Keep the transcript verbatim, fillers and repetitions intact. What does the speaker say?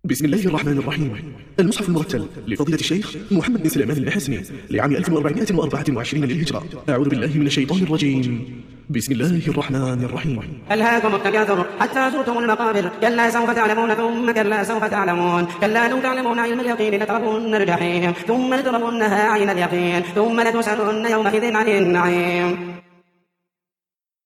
بسم الله الرحمن الرحيم. المصحف المرتل لفضيلة الشيخ محمد بن سليمان الحسني لعام ألف وأربعمائة وأربعة وعشرين للهجرة. أعوذ بالله من الشيطان الرجيم. بسم الله الرحمن الرحيم. ألهاكم التكاثر حتى زرتم المقابر، كلا سوف تعلمون ثم كلا سوف تعلمون، كلا لو تعلمون علم اليقين لترون الجحيم ثم لترونها عين اليقين ثم لتسألن يومئذ عن النعيم.